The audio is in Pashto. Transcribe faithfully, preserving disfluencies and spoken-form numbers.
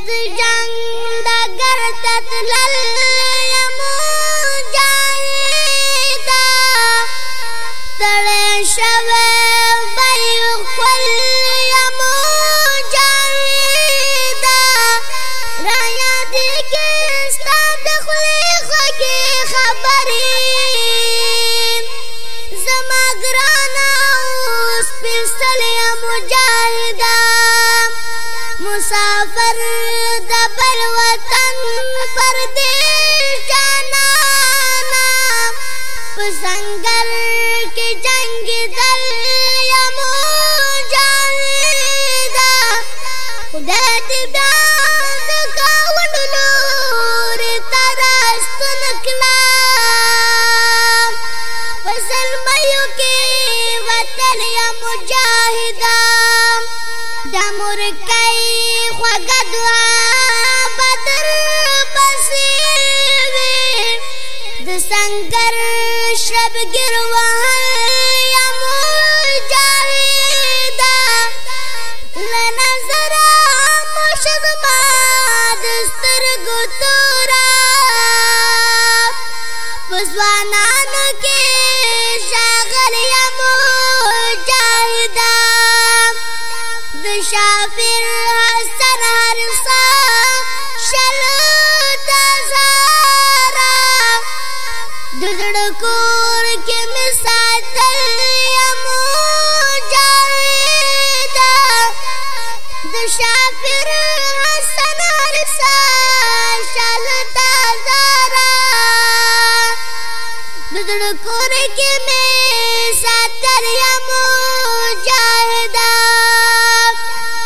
د جنگ ډګر ته تلل مجاهده ستړی شوی بیل خپل مجاهده رايادېږي ستا د خولې خوږې خبرې زما ګرانه اوس سپېڅلې مجاهده مسافر د بل وطن پردیس جانانا په ځنګل کې جنګېدل یا مجاهده خدای دې بیا د ګاونډ لوري ته راستون کړه په زلمیو کې وطن یا مجاهده د مورکۍ خوږه دعا بدر پسې وي د سنګر شبګیر وهل یا مجاهده له نظره مشه زما د سترګو توره په ځوانانو کې ښاغلی یا مجاهده د شافر حسن هرسا شلو تزارا د زړه کور کې مې ساتل یا مجاهده د شافر حسن هرسا شلو تزارا د زړه کور کې مې